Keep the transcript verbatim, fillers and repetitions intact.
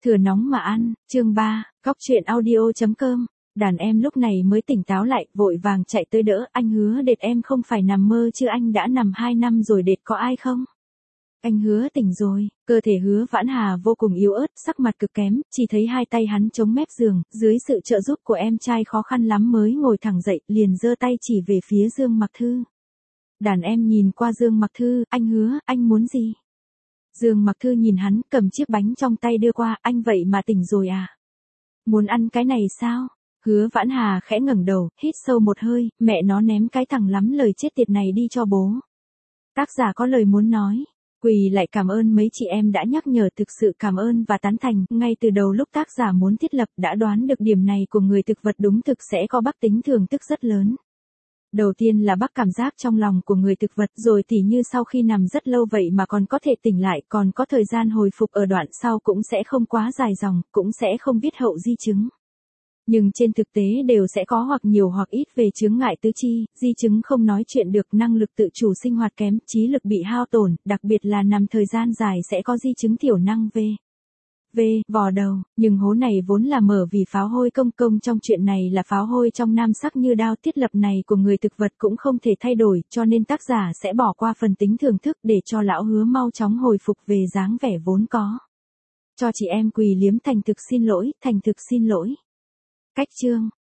Thừa nóng mà ăn, chương ba, Góc truyện audio.com. Đàn em lúc này mới tỉnh táo lại, vội vàng chạy tới đỡ, anh Hứa Đệt em không phải nằm mơ chứ anh đã nằm hai năm rồi Đệt có ai không? Anh Hứa tỉnh rồi, cơ thể Hứa Vãn Hà vô cùng yếu ớt, sắc mặt cực kém, chỉ thấy hai tay hắn chống mép giường, dưới sự trợ giúp của em trai khó khăn lắm mới ngồi thẳng dậy, liền giơ tay chỉ về phía Dương Mặc Thư. Đàn em nhìn qua Dương Mặc Thư, anh Hứa, anh muốn gì? Dương Mặc Thư nhìn hắn, cầm chiếc bánh trong tay đưa qua, anh vậy mà tỉnh rồi à? Muốn ăn cái này sao? Hứa Vãn Hà khẽ ngẩng đầu, hít sâu một hơi, mẹ nó ném cái thằng lắm lời chết tiệt này đi cho bố. Tác giả có lời muốn nói. Quỳ lại cảm ơn mấy chị em đã nhắc nhở, thực sự cảm ơn và tán thành, ngay từ đầu lúc tác giả muốn thiết lập đã đoán được điểm này của người thực vật đúng thực sẽ có bắc tính thưởng thức rất lớn. Đầu tiên là bắc cảm giác trong lòng của người thực vật, rồi tỉ như sau khi nằm rất lâu vậy mà còn có thể tỉnh lại, còn có thời gian hồi phục ở đoạn sau cũng sẽ không quá dài dòng, cũng sẽ không biết hậu di chứng. Nhưng trên thực tế đều sẽ có hoặc nhiều hoặc ít về chướng ngại tứ chi, di chứng không nói chuyện được, năng lực tự chủ sinh hoạt kém, trí lực bị hao tổn, đặc biệt là nằm thời gian dài sẽ có di chứng thiểu năng V. V, vò đầu, nhưng hố này vốn là mở vì pháo hôi công công trong chuyện này là pháo hôi trong nam sắc như đao, thiết lập này của người thực vật cũng không thể thay đổi, cho nên tác giả sẽ bỏ qua phần tính thưởng thức để cho lão Hứa mau chóng hồi phục về dáng vẻ vốn có. Cho chị em quỳ liếm thành thực xin lỗi, thành thực xin lỗi. Cách chương,